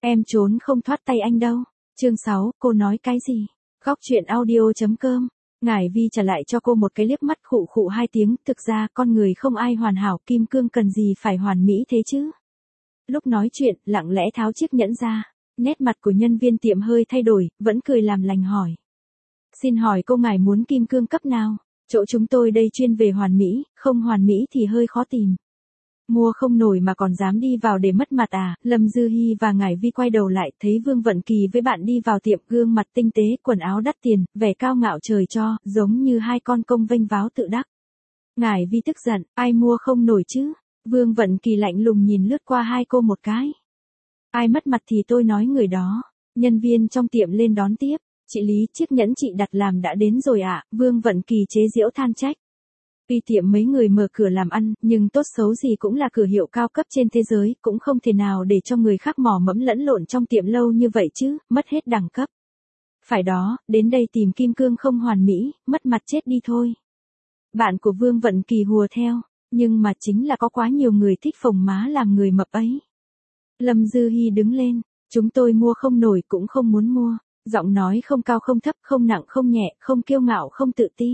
Em trốn không thoát tay anh đâu. Chương 6, cô nói cái gì? Góc chuyện audio.com. Ngải Vi trả lại cho cô một cái liếc mắt khụ khụ 2 tiếng, thực ra con người không ai hoàn hảo, kim cương cần gì phải hoàn mỹ thế chứ. Lúc nói chuyện, lặng lẽ tháo chiếc nhẫn ra, nét mặt của nhân viên tiệm hơi thay đổi, vẫn cười làm lành hỏi. Xin hỏi cô ngài muốn kim cương cấp nào? Chỗ chúng tôi đây chuyên về hoàn mỹ, không hoàn mỹ thì hơi khó tìm. Mua không nổi mà còn dám đi vào để mất mặt à? Lâm Dư Hi và Ngải Vi quay đầu lại, thấy Vương Vận Kỳ với bạn đi vào tiệm, gương mặt tinh tế, quần áo đắt tiền, vẻ cao ngạo trời cho, giống như hai con công vênh váo tự đắc. Ngải Vi tức giận, ai mua không nổi chứ? Vương Vận Kỳ lạnh lùng nhìn lướt qua hai cô một cái. Ai mất mặt thì tôi nói người đó. Nhân viên trong tiệm lên đón tiếp. Chị Lý, chiếc nhẫn chị đặt làm đã đến rồi ạ. Vương Vận Kỳ chế giễu than trách. Tuy tiệm mấy người mở cửa làm ăn, nhưng tốt xấu gì cũng là cửa hiệu cao cấp trên thế giới, cũng không thể nào để cho người khác mò mẫm lẫn lộn trong tiệm lâu như vậy chứ, mất hết đẳng cấp. Phải đó, đến đây tìm kim cương không hoàn mỹ, mất mặt chết đi thôi. Bạn của Vương Vận Kỳ hùa theo, nhưng mà chính là có quá nhiều người thích phồng má làm người mập ấy. Lâm Dư Hi đứng lên, chúng tôi mua không nổi cũng không muốn mua, giọng nói không cao không thấp, không nặng không nhẹ, không kiêu ngạo không tự ti.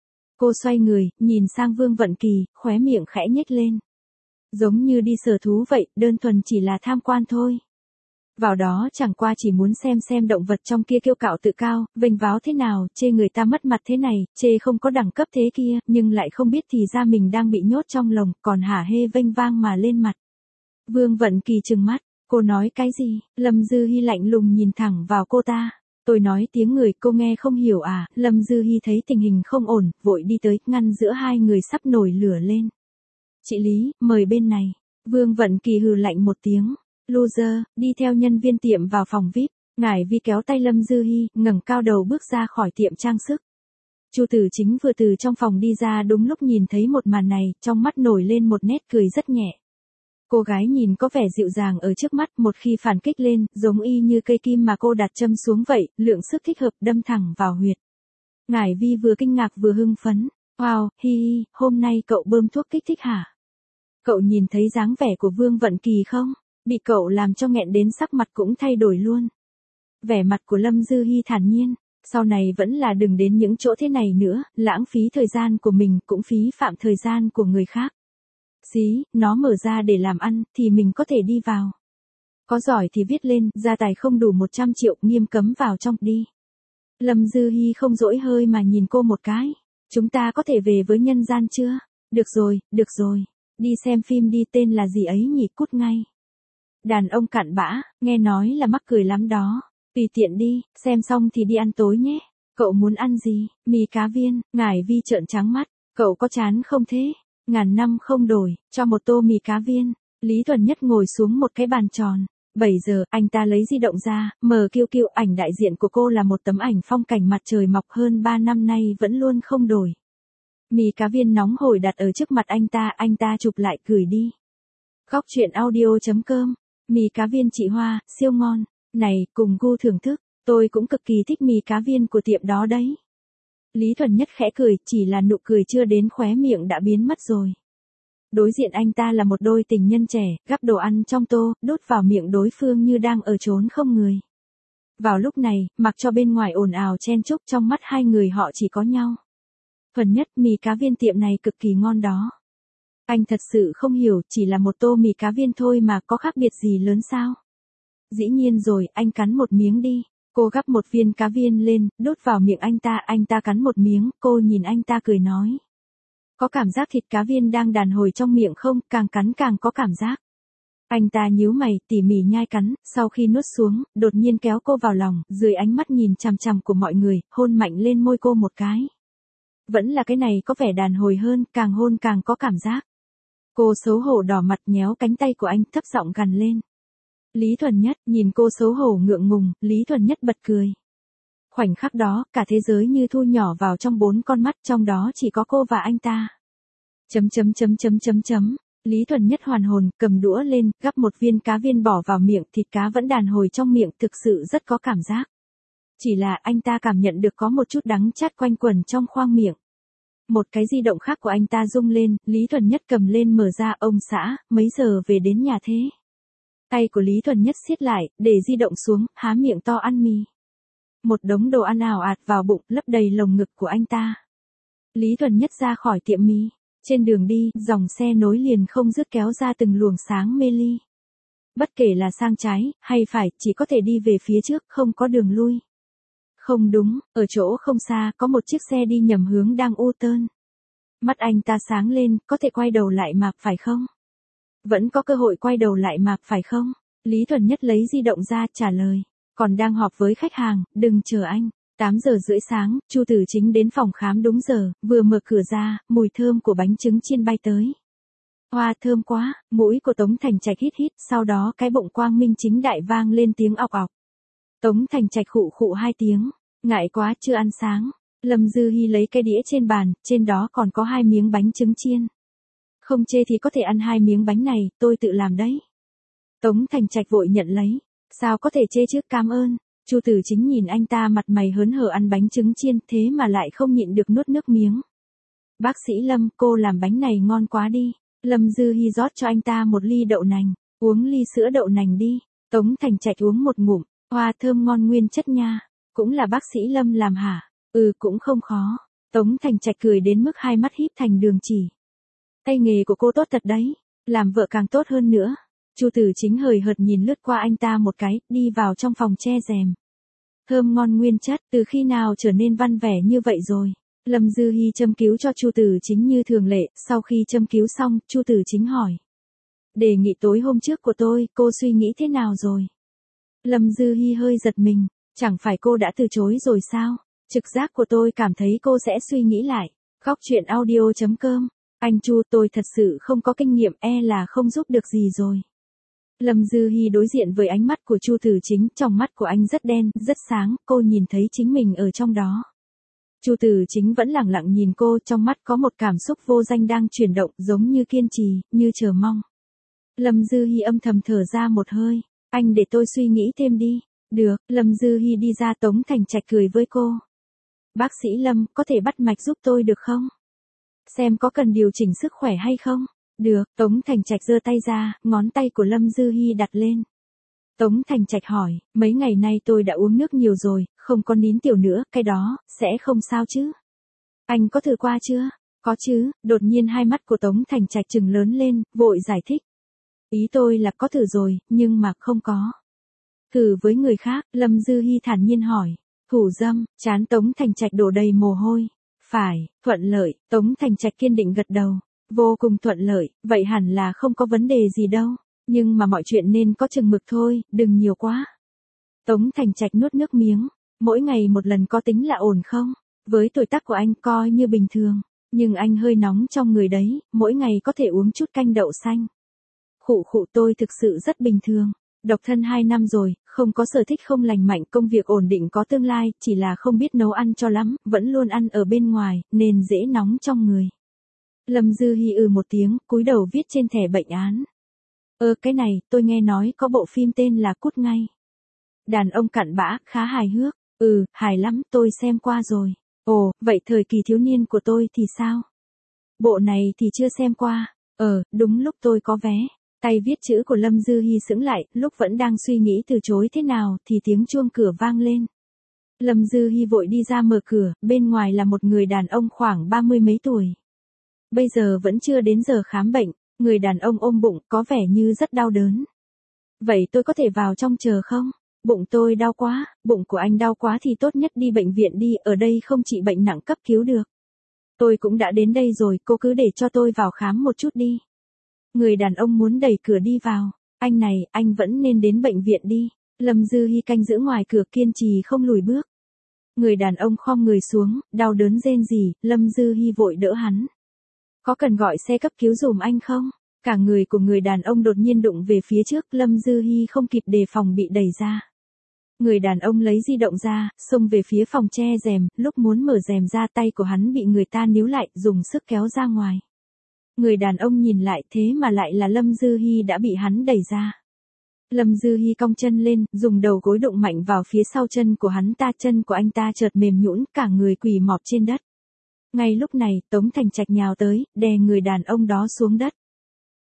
Cô xoay người, nhìn sang Vương Vận Kỳ, khóe miệng khẽ nhếch lên. Giống như đi sở thú vậy, đơn thuần chỉ là tham quan thôi. Vào đó chẳng qua chỉ muốn xem động vật trong kia kiêu cạo tự cao, vênh váo thế nào, chê người ta mất mặt thế này, chê không có đẳng cấp thế kia, nhưng lại không biết thì ra mình đang bị nhốt trong lồng, còn hả hê vênh vang mà lên mặt. Vương Vận Kỳ trừng mắt, cô nói cái gì? Lâm Dư Hi lạnh lùng nhìn thẳng vào cô ta. Tôi nói tiếng người cô nghe không hiểu à? Lâm Dư Hi thấy tình hình không ổn, vội đi tới, ngăn giữa hai người sắp nổi lửa lên. Chị Lý, mời bên này. Vương Vận Kỳ hừ lạnh một tiếng. Loser, đi theo nhân viên tiệm vào phòng VIP. Ngải Vi kéo tay Lâm Dư Hi, ngẩng cao đầu bước ra khỏi tiệm trang sức. Chu Tử Chính vừa từ trong phòng đi ra đúng lúc nhìn thấy một màn này, trong mắt nổi lên một nét cười rất nhẹ. Cô gái nhìn có vẻ dịu dàng ở trước mắt, một khi phản kích lên, giống y như cây kim mà cô đặt châm xuống vậy, lượng sức thích hợp đâm thẳng vào huyệt. Ngải Vi vừa kinh ngạc vừa hưng phấn. Wow, hi hi, hôm nay cậu bơm thuốc kích thích hả? Cậu nhìn thấy dáng vẻ của Vương Vận Kỳ không? Bị cậu làm cho nghẹn đến sắc mặt cũng thay đổi luôn. Vẻ mặt của Lâm Dư Hi thản nhiên. Sau này vẫn là đừng đến những chỗ thế này nữa, lãng phí thời gian của mình cũng phí phạm thời gian của người khác. Xí, nó mở ra để làm ăn, thì mình có thể đi vào. Có giỏi thì viết lên, gia tài không đủ 100 triệu, nghiêm cấm vào trong, đi. Lâm Dư Hi không dỗi hơi mà nhìn cô một cái. Chúng ta có thể về với nhân gian chưa? Được rồi. Đi xem phim đi, tên là gì ấy nhỉ, cút ngay. Đàn ông cặn bã, nghe nói là mắc cười lắm đó. Tùy tiện đi, xem xong thì đi ăn tối nhé. Cậu muốn ăn gì? Mì cá viên. Ngải Vi trợn trắng mắt. Cậu có chán không thế? Ngàn năm không đổi, cho một tô mì cá viên. Lý Thuần Nhất ngồi xuống một cái bàn tròn. 7 giờ, anh ta lấy di động ra, mở QQ, ảnh đại diện của cô là một tấm ảnh phong cảnh mặt trời mọc hơn 3 năm nay vẫn luôn không đổi. Mì cá viên nóng hổi đặt ở trước mặt anh ta chụp lại gửi đi. Góc chuyện audio.com. Mì cá viên chị Hoa, siêu ngon. Này, cùng gu thưởng thức, tôi cũng cực kỳ thích mì cá viên của tiệm đó đấy. Lý Thuần Nhất khẽ cười, chỉ là nụ cười chưa đến khóe miệng đã biến mất rồi. Đối diện anh ta là một đôi tình nhân trẻ, gắp đồ ăn trong tô, đút vào miệng đối phương như đang ở chốn không người. Vào lúc này, mặc cho bên ngoài ồn ào chen chúc, trong mắt hai người họ chỉ có nhau. Thuần Nhất, mì cá viên tiệm này cực kỳ ngon đó. Anh thật sự không hiểu, chỉ là một tô mì cá viên thôi mà có khác biệt gì lớn sao? Dĩ nhiên rồi, anh cắn một miếng đi. Cô gắp một viên cá viên lên, đút vào miệng anh ta cắn một miếng, cô nhìn anh ta cười nói. Có cảm giác thịt cá viên đang đàn hồi trong miệng không, càng cắn càng có cảm giác. Anh ta nhíu mày, tỉ mỉ nhai cắn, sau khi nuốt xuống, đột nhiên kéo cô vào lòng, dưới ánh mắt nhìn chằm chằm của mọi người, hôn mạnh lên môi cô một cái. Vẫn là cái này có vẻ đàn hồi hơn, càng hôn càng có cảm giác. Cô xấu hổ đỏ mặt nhéo cánh tay của anh, thấp giọng gằn lên. Lý Thuần Nhất, nhìn cô xấu hổ ngượng ngùng, Lý Thuần Nhất bật cười. Khoảnh khắc đó, cả thế giới như thu nhỏ vào trong 4 con mắt, trong đó chỉ có cô và anh ta. Lý Thuần Nhất hoàn hồn, cầm đũa lên, gắp một viên cá viên bỏ vào miệng, thịt cá vẫn đàn hồi trong miệng, thực sự rất có cảm giác. Chỉ là anh ta cảm nhận được có một chút đắng chát quanh quẩn trong khoang miệng. Một cái di động khác của anh ta rung lên, Lý Thuần Nhất cầm lên mở ra, ông xã, mấy giờ về đến nhà thế? Tay của Lý Thuần Nhất siết lại, để di động xuống, há miệng to ăn mì. Một đống đồ ăn ào ạt vào bụng, lấp đầy lồng ngực của anh ta. Lý Thuần Nhất ra khỏi tiệm mì. Trên đường đi, dòng xe nối liền không dứt kéo ra từng luồng sáng mê ly. Bất kể là sang trái, hay phải, chỉ có thể đi về phía trước, không có đường lui. Không đúng, ở chỗ không xa, có một chiếc xe đi nhầm hướng đang U-turn. Mắt anh ta sáng lên, có thể quay đầu lại mà, phải không? Vẫn có cơ hội quay đầu lại mà, phải không? Lý Thuần Nhất lấy di động ra, trả lời. Còn đang họp với khách hàng, đừng chờ anh. 8 giờ rưỡi sáng, Chu Tử Chính đến phòng khám đúng giờ, vừa mở cửa ra, mùi thơm của bánh trứng chiên bay tới. Hoa thơm quá, mũi của Tống Thành Trạch hít hít, sau đó cái bụng quang minh chính đại vang lên tiếng ọc ọc. Tống Thành Trạch khụ khụ 2 tiếng, ngại quá chưa ăn sáng. Lâm Dư Hi lấy cái đĩa trên bàn, trên đó còn có 2 miếng bánh trứng chiên. Không chê thì có thể ăn 2 miếng bánh này, tôi tự làm đấy. Tống Thành Trạch vội nhận lấy. Sao có thể chê chứ, cảm ơn. Chu Tử Chính nhìn anh ta mặt mày hớn hở ăn bánh trứng chiên, thế mà lại không nhịn được nuốt nước miếng. Bác sĩ Lâm, cô làm bánh này ngon quá đi. Lâm Dư Hi rót cho anh ta một ly đậu nành, uống ly sữa đậu nành đi. Tống Thành Trạch uống một ngụm, hoa thơm ngon nguyên chất nha. Cũng là bác sĩ Lâm làm hả? Cũng không khó. Tống Thành Trạch cười đến mức 2 mắt híp thành đường chỉ. Tay nghề của cô tốt thật đấy, làm vợ càng tốt hơn nữa. Chu Tử Chính hời hợt nhìn lướt qua anh ta một cái, đi vào trong phòng che rèm. Thơm ngon nguyên chất, từ khi nào trở nên văn vẻ như vậy rồi? Lâm Dư Hi châm cứu cho Chu Tử Chính như thường lệ, sau khi châm cứu xong, Chu Tử Chính hỏi. Đề nghị tối hôm trước của tôi, cô suy nghĩ thế nào rồi? Lâm Dư Hi hơi giật mình, chẳng phải cô đã từ chối rồi sao? Trực giác của tôi cảm thấy cô sẽ suy nghĩ lại. Góc truyện audio.com. Anh Chu, tôi thật sự không có kinh nghiệm, là không giúp được gì rồi. Lâm Dư Hi đối diện với ánh mắt của Chu Tử Chính, trong mắt của anh rất đen, rất sáng, cô nhìn thấy chính mình ở trong đó. Chu Tử Chính vẫn lặng lặng nhìn cô, trong mắt có một cảm xúc vô danh đang chuyển động, giống như kiên trì, như chờ mong. Lâm Dư Hi âm thầm thở ra một hơi, anh để tôi suy nghĩ thêm đi. Được, Lâm Dư Hi đi ra. Tống Thành Trạch cười với cô. Bác sĩ Lâm, có thể bắt mạch giúp tôi được không? Xem có cần điều chỉnh sức khỏe hay không? Được, Tống Thành Trạch giơ tay ra, ngón tay của Lâm Dư Hi đặt lên. Tống Thành Trạch hỏi, mấy ngày nay tôi đã uống nước nhiều rồi, không có nín tiểu nữa, cái đó, sẽ không sao chứ? Anh có thử qua chưa? Có chứ. Đột nhiên 2 mắt của Tống Thành Trạch trừng lớn lên, vội giải thích. Ý tôi là có thử rồi, nhưng mà không có. Thử với người khác, Lâm Dư Hi thản nhiên hỏi. Thủ dâm, trán Tống Thành Trạch đổ đầy mồ hôi. Phải, thuận lợi, Tống Thành Trạch kiên định gật đầu. Vô cùng thuận lợi, vậy hẳn là không có vấn đề gì đâu. Nhưng mà mọi chuyện nên có chừng mực thôi, đừng nhiều quá. Tống Thành Trạch nuốt nước miếng. Mỗi ngày một lần có tính là ổn không? Với tuổi tác của anh coi như bình thường. Nhưng anh hơi nóng trong người đấy, mỗi ngày có thể uống chút canh đậu xanh. Khụ khụ, tôi thực sự rất bình thường. Độc thân 2 năm rồi, không có sở thích không lành mạnh, công việc ổn định có tương lai, chỉ là không biết nấu ăn cho lắm, vẫn luôn ăn ở bên ngoài, nên dễ nóng trong người. Lâm Dư Hi một tiếng, cúi đầu viết trên thẻ bệnh án. Cái này, tôi nghe nói có bộ phim tên là Cút Ngay. Đàn ông cặn bã, khá hài hước. Hài lắm, tôi xem qua rồi. Ồ, vậy thời kỳ thiếu niên của tôi thì sao? Bộ này thì chưa xem qua. Đúng lúc tôi có vé. Tay viết chữ của Lâm Dư Hi sững lại, lúc vẫn đang suy nghĩ từ chối thế nào thì tiếng chuông cửa vang lên. Lâm Dư Hi vội đi ra mở cửa, bên ngoài là một người đàn ông khoảng 30 mấy tuổi. Bây giờ vẫn chưa đến giờ khám bệnh, người đàn ông ôm bụng, có vẻ như rất đau đớn. Vậy tôi có thể vào trong chờ không? Bụng tôi đau quá. Bụng của anh đau quá thì tốt nhất đi bệnh viện đi, ở đây không trị bệnh nặng cấp cứu được. Tôi cũng đã đến đây rồi, cô cứ để cho tôi vào khám một chút đi. Người đàn ông muốn đẩy cửa đi vào. Anh này, anh vẫn nên đến bệnh viện đi. Lâm Dư Hi canh giữ ngoài cửa, kiên trì không lùi bước. Người đàn ông khom người xuống, đau đớn rên rỉ, Lâm Dư Hi vội đỡ hắn. Có cần gọi xe cấp cứu dùm anh không? Cả người của người đàn ông đột nhiên đụng về phía trước, Lâm Dư Hi không kịp đề phòng bị đẩy ra. Người đàn ông lấy di động ra, xông về phía phòng che rèm, lúc muốn mở rèm ra tay của hắn bị người ta níu lại, dùng sức kéo ra ngoài. Người đàn ông nhìn lại, thế mà lại là Lâm Dư Hi đã bị hắn đẩy ra. Lâm Dư Hi cong chân lên, dùng đầu gối đụng mạnh vào phía sau chân của hắn ta, chân của anh ta chợt mềm nhũn, cả người quỳ mọp trên đất. Ngay lúc này, Tống Thành Trạch nhào tới, đè người đàn ông đó xuống đất.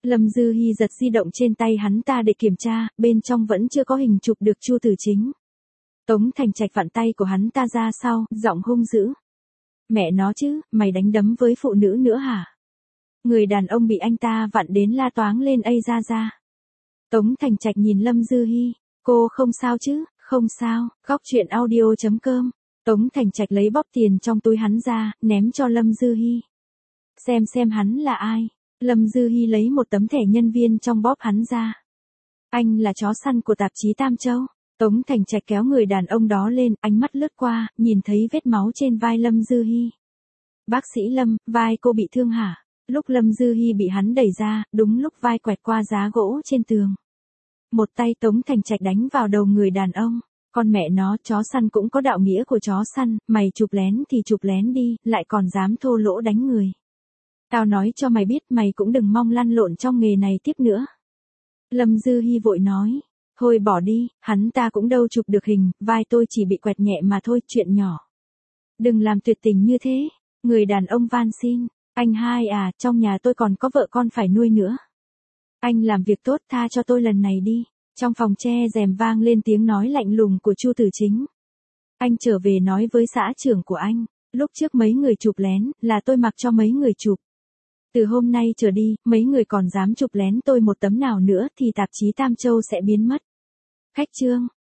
Lâm Dư Hi giật di động trên tay hắn ta để kiểm tra, bên trong vẫn chưa có hình chụp được Chu Tử Chính. Tống Thành Trạch vặn tay của hắn ta ra sau, giọng hung dữ. Mẹ nó chứ, mày đánh đấm với phụ nữ nữa hả? Người đàn ông bị anh ta vặn đến la toáng lên ây ra. Tống Thành Trạch nhìn Lâm Dư Hi, cô không sao chứ, không sao, góc chuyện audio.com. Tống Thành Trạch lấy bóp tiền trong túi hắn ra, ném cho Lâm Dư Hi. Xem hắn là ai. Lâm Dư Hi lấy một tấm thẻ nhân viên trong bóp hắn ra. Anh là chó săn của tạp chí Tam Châu. Tống Thành Trạch kéo người đàn ông đó lên, ánh mắt lướt qua, nhìn thấy vết máu trên vai Lâm Dư Hi. Bác sĩ Lâm, vai cô bị thương hả? Lúc Lâm Dư Hi bị hắn đẩy ra, đúng lúc vai quẹt qua giá gỗ trên tường. Một tay Tống Thành Trạch đánh vào đầu người đàn ông. Con mẹ nó, chó săn cũng có đạo nghĩa của chó săn, mày chụp lén thì chụp lén đi, lại còn dám thô lỗ đánh người. Tao nói cho mày biết mày cũng đừng mong lăn lộn trong nghề này tiếp nữa. Lâm Dư Hi vội nói. Thôi bỏ đi, hắn ta cũng đâu chụp được hình, vai tôi chỉ bị quẹt nhẹ mà thôi, chuyện nhỏ. Đừng làm tuyệt tình như thế. Người đàn ông van xin. Anh hai à, trong nhà tôi còn có vợ con phải nuôi nữa. Anh làm việc tốt, tha cho tôi lần này đi. Trong phòng che rèm vang lên tiếng nói lạnh lùng của Chu Tử Chính. Anh trở về nói với xã trưởng của anh. Lúc trước mấy người chụp lén, là tôi mặc cho mấy người chụp. Từ hôm nay trở đi, mấy người còn dám chụp lén tôi một tấm nào nữa thì tạp chí Tam Châu sẽ biến mất. Khách trương.